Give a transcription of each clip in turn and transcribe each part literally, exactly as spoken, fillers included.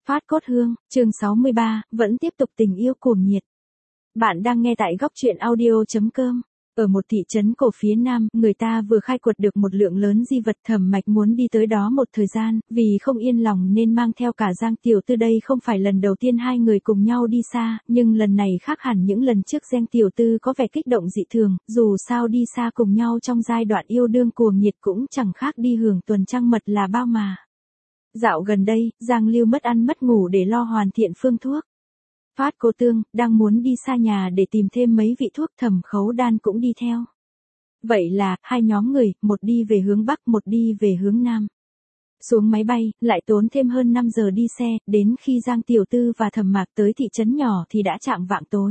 Phát cốt hương, chương sáu mươi ba, vẫn tiếp tục tình yêu cuồng nhiệt. Bạn đang nghe tại góc truyện audio.com. Ở một thị trấn cổ phía Nam, người ta vừa khai quật được một lượng lớn di vật. Thẩm Mạch muốn đi tới đó một thời gian, vì không yên lòng nên mang theo cả Giang Tiểu Tư. Đây không phải lần đầu tiên hai người cùng nhau đi xa, nhưng lần này khác hẳn những lần trước. Giang Tiểu Tư có vẻ kích động dị thường, dù sao đi xa cùng nhau trong giai đoạn yêu đương cuồng nhiệt cũng chẳng khác đi hưởng tuần trăng mật là bao mà. Dạo gần đây, Giang Lưu mất ăn mất ngủ để lo hoàn thiện phương thuốc. Phát cô Tương, đang muốn đi xa nhà để tìm thêm mấy vị thuốc. Thẩm Khấu Đan cũng đi theo. Vậy là, hai nhóm người, một đi về hướng Bắc, một đi về hướng Nam. Xuống máy bay, lại tốn thêm hơn năm giờ đi xe, đến khi Giang Tiểu Tư và Thẩm Mạc tới thị trấn nhỏ thì đã chạng vạng tối.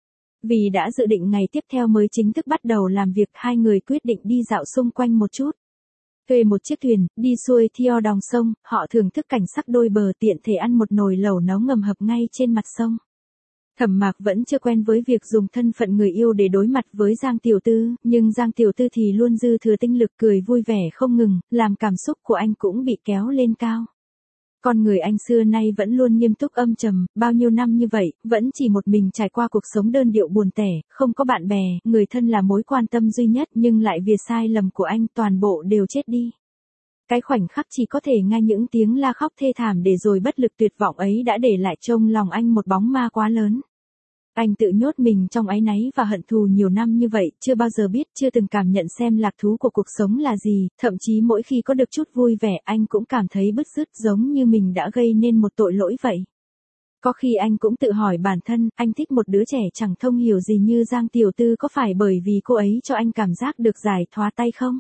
Vì đã dự định ngày tiếp theo mới chính thức bắt đầu làm việc, hai người quyết định đi dạo xung quanh một chút. Thuê một chiếc thuyền, đi xuôi theo dòng sông, họ thưởng thức cảnh sắc đôi bờ, tiện thể ăn một nồi lẩu nấu ngầm hập ngay trên mặt sông. Thẩm Mạc vẫn chưa quen với việc dùng thân phận người yêu để đối mặt với Giang Tiểu Tư, nhưng Giang Tiểu Tư thì luôn dư thừa tinh lực, cười vui vẻ không ngừng, làm cảm xúc của anh cũng bị kéo lên cao. Con người anh xưa nay vẫn luôn nghiêm túc âm trầm, bao nhiêu năm như vậy, vẫn chỉ một mình trải qua cuộc sống đơn điệu buồn tẻ, không có bạn bè, người thân là mối quan tâm duy nhất, nhưng lại vì sai lầm của anh toàn bộ đều chết đi. Cái khoảnh khắc chỉ có thể nghe những tiếng la khóc thê thảm để rồi bất lực tuyệt vọng ấy đã để lại trong lòng anh một bóng ma quá lớn. Anh tự nhốt mình trong áy náy và hận thù nhiều năm như vậy, chưa bao giờ biết, chưa từng cảm nhận xem lạc thú của cuộc sống là gì, thậm chí mỗi khi có được chút vui vẻ anh cũng cảm thấy bứt rứt, giống như mình đã gây nên một tội lỗi vậy. Có khi anh cũng tự hỏi bản thân, anh thích một đứa trẻ chẳng thông hiểu gì như Giang Tiểu Tư có phải bởi vì cô ấy cho anh cảm giác được giải thoát tay không?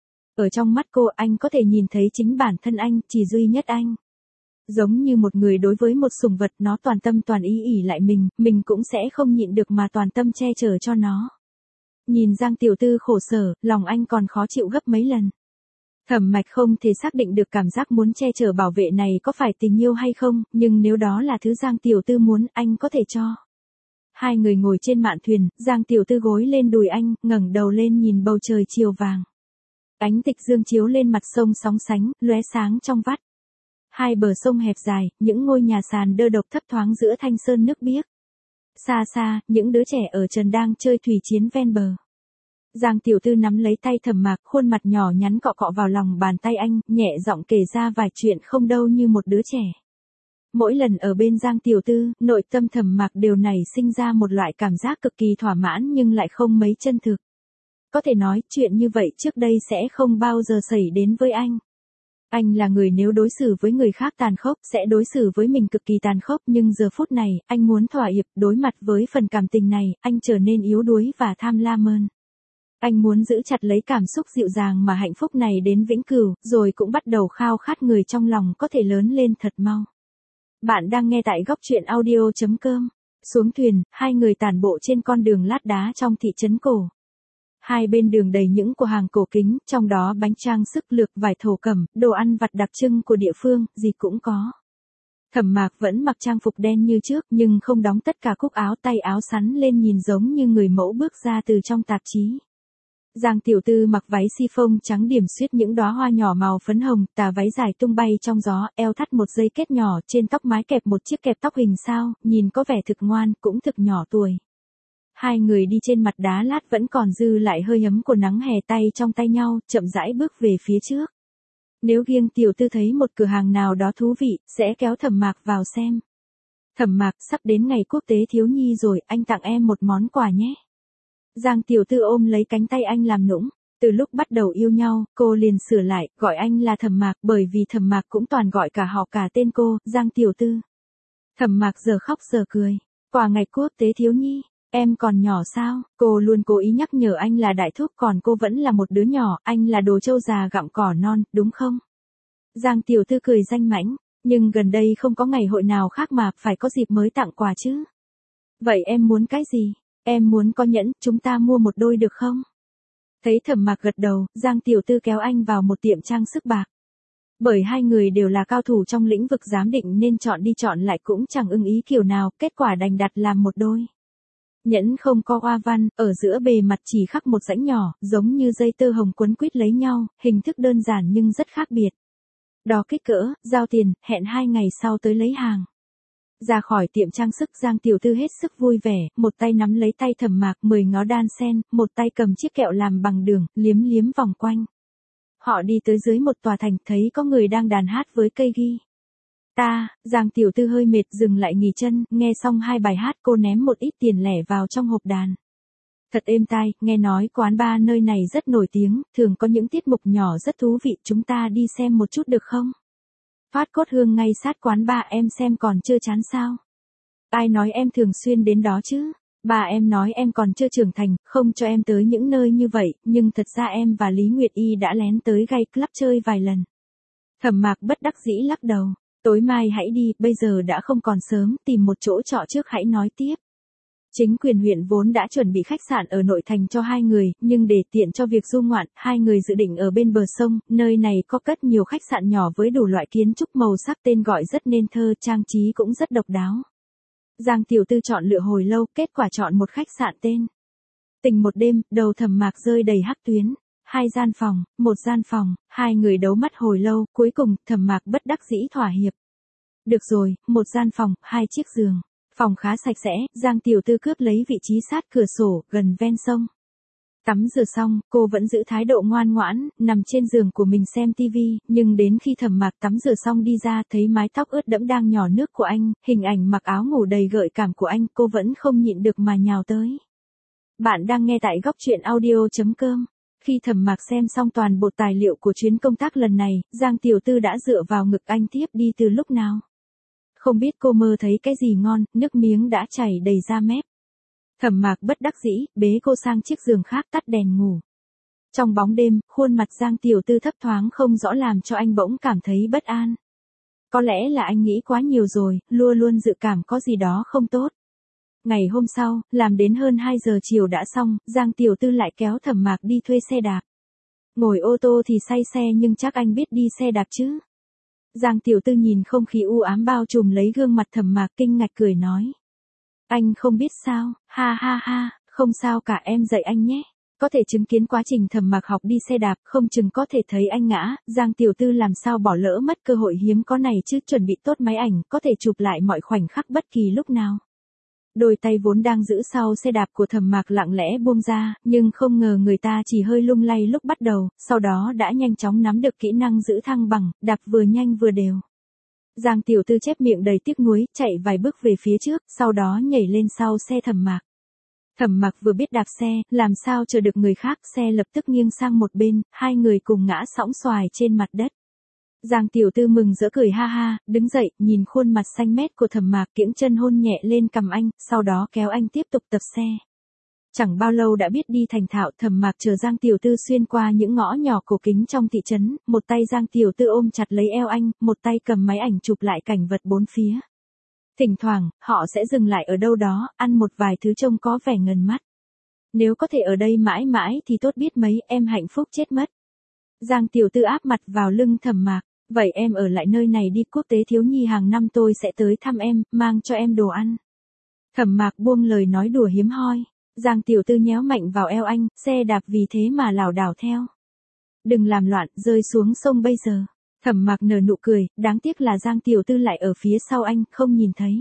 Ở trong mắt cô, anh có thể nhìn thấy chính bản thân anh, chỉ duy nhất anh. Giống như một người đối với một sủng vật, nó toàn tâm toàn ý ỷ lại mình, mình cũng sẽ không nhịn được mà toàn tâm che chở cho nó. Nhìn Giang Tiểu Tư khổ sở, lòng anh còn khó chịu gấp mấy lần. Thẩm Mạch không thể xác định được cảm giác muốn che chở bảo vệ này có phải tình yêu hay không, nhưng nếu đó là thứ Giang Tiểu Tư muốn, anh có thể cho. Hai người ngồi trên mạn thuyền, Giang Tiểu Tư gối lên đùi anh, ngẩng đầu lên nhìn bầu trời chiều vàng. Ánh tịch dương chiếu lên mặt sông sóng sánh, lóe sáng trong vắt. Hai bờ sông hẹp dài, những ngôi nhà sàn đơ độc thấp thoáng giữa thanh sơn nước biếc. Xa xa, những đứa trẻ ở trần đang chơi thủy chiến ven bờ. Giang Tiểu Tư nắm lấy tay Thẩm Mạc, khuôn mặt nhỏ nhắn cọ cọ vào lòng bàn tay anh, nhẹ giọng kể ra vài chuyện không đâu như một đứa trẻ. Mỗi lần ở bên Giang Tiểu Tư, nội tâm Thẩm Mạc đều nảy sinh ra một loại cảm giác cực kỳ thỏa mãn nhưng lại không mấy chân thực. Có thể nói, chuyện như vậy trước đây sẽ không bao giờ xảy đến với anh. Anh là người nếu đối xử với người khác tàn khốc, sẽ đối xử với mình cực kỳ tàn khốc, nhưng giờ phút này, anh muốn thỏa hiệp, đối mặt với phần cảm tình này, anh trở nên yếu đuối và tham lam hơn. Anh muốn giữ chặt lấy cảm xúc dịu dàng mà hạnh phúc này đến vĩnh cửu, rồi cũng bắt đầu khao khát người trong lòng có thể lớn lên thật mau. Bạn đang nghe tại góc truyện audio.com. Xuống thuyền, hai người tản bộ trên con đường lát đá trong thị trấn cổ. Hai bên đường đầy những cửa hàng cổ kính, trong đó bánh trang sức lược, vải thổ cẩm, đồ ăn vặt đặc trưng của địa phương, gì cũng có. Thẩm Mạc vẫn mặc trang phục đen như trước, nhưng không đóng tất cả cúc áo, tay áo sắn lên nhìn giống như người mẫu bước ra từ trong tạp chí. Giang Tiểu Tư mặc váy chiffon trắng điểm xuyết những đóa hoa nhỏ màu phấn hồng, tà váy dài tung bay trong gió, eo thắt một dây kết nhỏ, trên tóc mái kẹp một chiếc kẹp tóc hình sao, nhìn có vẻ thực ngoan, cũng thực nhỏ tuổi. Hai người đi trên mặt đá lát vẫn còn dư lại hơi ấm của nắng hè, tay trong tay nhau, chậm rãi bước về phía trước. Nếu Giang Tiểu Tư thấy một cửa hàng nào đó thú vị, sẽ kéo Thẩm Mạc vào xem. Thẩm Mạc, sắp đến ngày quốc tế thiếu nhi rồi, anh tặng em một món quà nhé. Giang Tiểu Tư ôm lấy cánh tay anh làm nũng. Từ lúc bắt đầu yêu nhau, cô liền sửa lại, gọi anh là Thẩm Mạc, bởi vì Thẩm Mạc cũng toàn gọi cả họ cả tên cô, Giang Tiểu Tư. Thẩm Mạc giờ khóc giờ cười. Quà ngày quốc tế thiếu nhi. Em còn nhỏ sao? Cô luôn cố ý nhắc nhở anh là đại thúc, còn cô vẫn là một đứa nhỏ, anh là đồ trâu già gặm cỏ non, đúng không? Giang Tiểu Tư cười danh mãnh, nhưng gần đây không có ngày hội nào khác mà phải có dịp mới tặng quà chứ. Vậy em muốn cái gì? Em muốn có nhẫn, chúng ta mua một đôi được không? Thấy Thẩm Mạc gật đầu, Giang Tiểu Tư kéo anh vào một tiệm trang sức bạc. Bởi hai người đều là cao thủ trong lĩnh vực giám định nên chọn đi chọn lại cũng chẳng ưng ý kiểu nào, kết quả đành đặt làm một đôi. Nhẫn không có hoa văn, ở giữa bề mặt chỉ khắc một rãnh nhỏ, giống như dây tơ hồng quấn quýt lấy nhau, hình thức đơn giản nhưng rất khác biệt. Đo kích cỡ, giao tiền, hẹn hai ngày sau tới lấy hàng. Ra khỏi tiệm trang sức Giang tiểu thư hết sức vui vẻ, một tay nắm lấy tay Thẩm Mạc mười ngó đan sen, một tay cầm chiếc kẹo làm bằng đường, liếm liếm vòng quanh. Họ đi tới dưới một tòa thành thấy có người đang đàn hát với cây ghi. Ta, Giang tiểu thư hơi mệt dừng lại nghỉ chân, nghe xong hai bài hát cô ném một ít tiền lẻ vào trong hộp đàn. Thật êm tai, nghe nói quán bar nơi này rất nổi tiếng, thường có những tiết mục nhỏ rất thú vị, chúng ta đi xem một chút được không? Phát cốt hương ngay sát quán bar em xem còn chưa chán sao? Ai nói em thường xuyên đến đó chứ? Bà em nói em còn chưa trưởng thành, không cho em tới những nơi như vậy, nhưng thật ra em và Lý Nguyệt Y đã lén tới Gay Club chơi vài lần. Thẩm Mạc bất đắc dĩ lắc đầu, tối mai hãy đi, bây giờ đã không còn sớm, tìm một chỗ trọ trước hãy nói tiếp. Chính quyền huyện vốn đã chuẩn bị khách sạn ở nội thành cho hai người, nhưng để tiện cho việc du ngoạn, hai người dự định ở bên bờ sông, nơi này có cất nhiều khách sạn nhỏ với đủ loại kiến trúc màu sắc tên gọi rất nên thơ, trang trí cũng rất độc đáo. Giang tiểu thư chọn lựa hồi lâu, kết quả chọn một khách sạn tên Tình một đêm, đầu Thẩm Mạc rơi đầy hắc tuyến. Hai gian phòng, một gian phòng, hai người đấu mắt hồi lâu, cuối cùng Thẩm Mạc bất đắc dĩ thỏa hiệp. Được rồi, một gian phòng, hai chiếc giường. Phòng khá sạch sẽ, Giang tiểu thư cướp lấy vị trí sát cửa sổ, gần ven sông. Tắm rửa xong, cô vẫn giữ thái độ ngoan ngoãn, nằm trên giường của mình xem tivi, nhưng đến khi Thẩm Mạc tắm rửa xong đi ra thấy mái tóc ướt đẫm đang nhỏ nước của anh, hình ảnh mặc áo ngủ đầy gợi cảm của anh, cô vẫn không nhịn được mà nhào tới. Bạn đang nghe tại góc truyện audio chấm com. Khi Thẩm Mạc xem xong toàn bộ tài liệu của chuyến công tác lần này, Giang tiểu thư đã dựa vào ngực anh tiếp đi từ lúc nào. Không biết cô mơ thấy cái gì ngon, nước miếng đã chảy đầy ra mép. Thẩm Mạc bất đắc dĩ, bế cô sang chiếc giường khác tắt đèn ngủ. Trong bóng đêm, khuôn mặt Giang tiểu thư thấp thoáng không rõ làm cho anh bỗng cảm thấy bất an. Có lẽ là anh nghĩ quá nhiều rồi, luôn luôn dự cảm có gì đó không tốt. Ngày hôm sau, làm đến hơn hai giờ chiều đã xong, Giang tiểu thư lại kéo Thẩm Mạc đi thuê xe đạp. Ngồi ô tô thì say xe nhưng chắc anh biết đi xe đạp chứ. Giang tiểu thư nhìn không khí u ám bao trùm lấy gương mặt Thẩm Mạc kinh ngạc cười nói. Anh không biết sao, ha ha ha, không sao cả em dạy anh nhé. Có thể chứng kiến quá trình Thẩm Mạc học đi xe đạp, không chừng có thể thấy anh ngã, Giang tiểu thư làm sao bỏ lỡ mất cơ hội hiếm có này chứ, chuẩn bị tốt máy ảnh, có thể chụp lại mọi khoảnh khắc bất kỳ lúc nào. Đôi tay vốn đang giữ sau xe đạp của Thẩm Mạc lặng lẽ buông ra, nhưng không ngờ người ta chỉ hơi lung lay lúc bắt đầu, sau đó đã nhanh chóng nắm được kỹ năng giữ thăng bằng, đạp vừa nhanh vừa đều. Giang tiểu thư chép miệng đầy tiếc nuối, chạy vài bước về phía trước, sau đó nhảy lên sau xe Thẩm Mạc. Thẩm Mạc vừa biết đạp xe, làm sao chờ được người khác, xe lập tức nghiêng sang một bên, hai người cùng ngã sõng xoài trên mặt đất. Giang tiểu thư mừng rỡ cười ha ha, đứng dậy, nhìn khuôn mặt xanh mét của Thẩm Mạc, kiễng chân hôn nhẹ lên cằm anh, sau đó kéo anh tiếp tục tập xe. Chẳng bao lâu đã biết đi thành thạo, Thẩm Mạc chờ Giang tiểu thư xuyên qua những ngõ nhỏ cổ kính trong thị trấn, một tay Giang tiểu thư ôm chặt lấy eo anh, một tay cầm máy ảnh chụp lại cảnh vật bốn phía. Thỉnh thoảng, họ sẽ dừng lại ở đâu đó, ăn một vài thứ trông có vẻ ngần mắt. Nếu có thể ở đây mãi mãi thì tốt biết mấy, em hạnh phúc chết mất. Giang tiểu thư áp mặt vào lưng Thẩm Mạc. Vậy em ở lại nơi này đi, quốc tế thiếu nhi hàng năm tôi sẽ tới thăm em, mang cho em đồ ăn. Thẩm Mạc buông lời nói đùa hiếm hoi. Giang tiểu thư nhéo mạnh vào eo anh, xe đạp vì thế mà lảo đảo theo. Đừng làm loạn, rơi xuống sông bây giờ. Thẩm Mạc nở nụ cười, đáng tiếc là Giang tiểu thư lại ở phía sau anh, không nhìn thấy.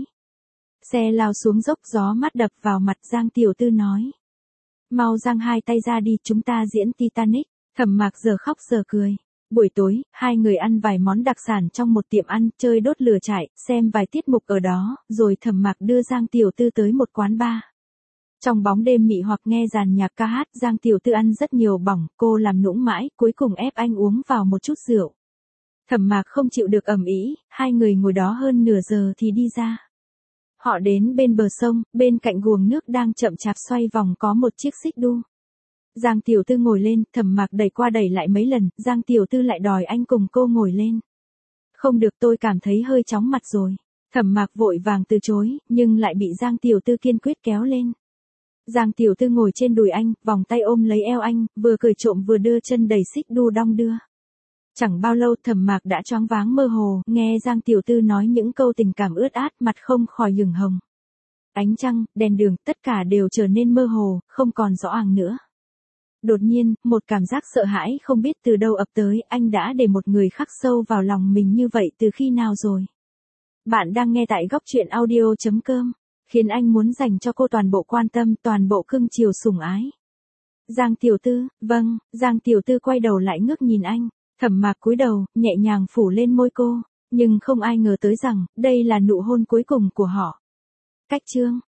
Xe lao xuống dốc, gió mát đập vào mặt, Giang tiểu thư nói. Mau giang hai tay ra đi, chúng ta diễn Titanic. Thẩm Mạc giờ khóc giờ cười. Buổi tối, hai người ăn vài món đặc sản trong một tiệm ăn, chơi đốt lửa trại, xem vài tiết mục ở đó, rồi Thẩm Mạc đưa Giang tiểu thư tới một quán bar. Trong bóng đêm mị hoặc nghe dàn nhạc ca hát, Giang tiểu thư ăn rất nhiều bỏng, cô làm nũng mãi, cuối cùng ép anh uống vào một chút rượu. Thẩm Mạc không chịu được ầm ĩ, hai người ngồi đó hơn nửa giờ thì đi ra. Họ đến bên bờ sông, bên cạnh guồng nước đang chậm chạp xoay vòng có một chiếc xích đu. Giang tiểu thư ngồi lên, Thẩm Mạc đẩy qua đẩy lại mấy lần, Giang tiểu thư lại đòi anh cùng cô ngồi lên. Không được, tôi cảm thấy hơi chóng mặt rồi. Thẩm Mạc vội vàng từ chối, nhưng lại bị Giang tiểu thư kiên quyết kéo lên. Giang tiểu thư ngồi trên đùi anh, vòng tay ôm lấy eo anh, vừa cười trộm vừa đưa chân đẩy xích đu đong đưa. Chẳng bao lâu Thẩm Mạc đã choáng váng mơ hồ, nghe Giang tiểu thư nói những câu tình cảm ướt át, mặt không khỏi ửng hồng. Ánh trăng, đèn đường, tất cả đều trở nên mơ hồ, không còn rõ ràng nữa. Đột nhiên, một cảm giác sợ hãi không biết từ đâu ập tới, anh đã để một người khắc sâu vào lòng mình như vậy từ khi nào rồi? Bạn đang nghe tại góc chuyện audio.com, khiến anh muốn dành cho cô toàn bộ quan tâm, toàn bộ cưng chiều sủng ái. Giang tiểu thư, vâng, Giang tiểu thư quay đầu lại ngước nhìn anh, Thẩm Mạc cúi đầu, nhẹ nhàng phủ lên môi cô, nhưng không ai ngờ tới rằng, đây là nụ hôn cuối cùng của họ. Cách chương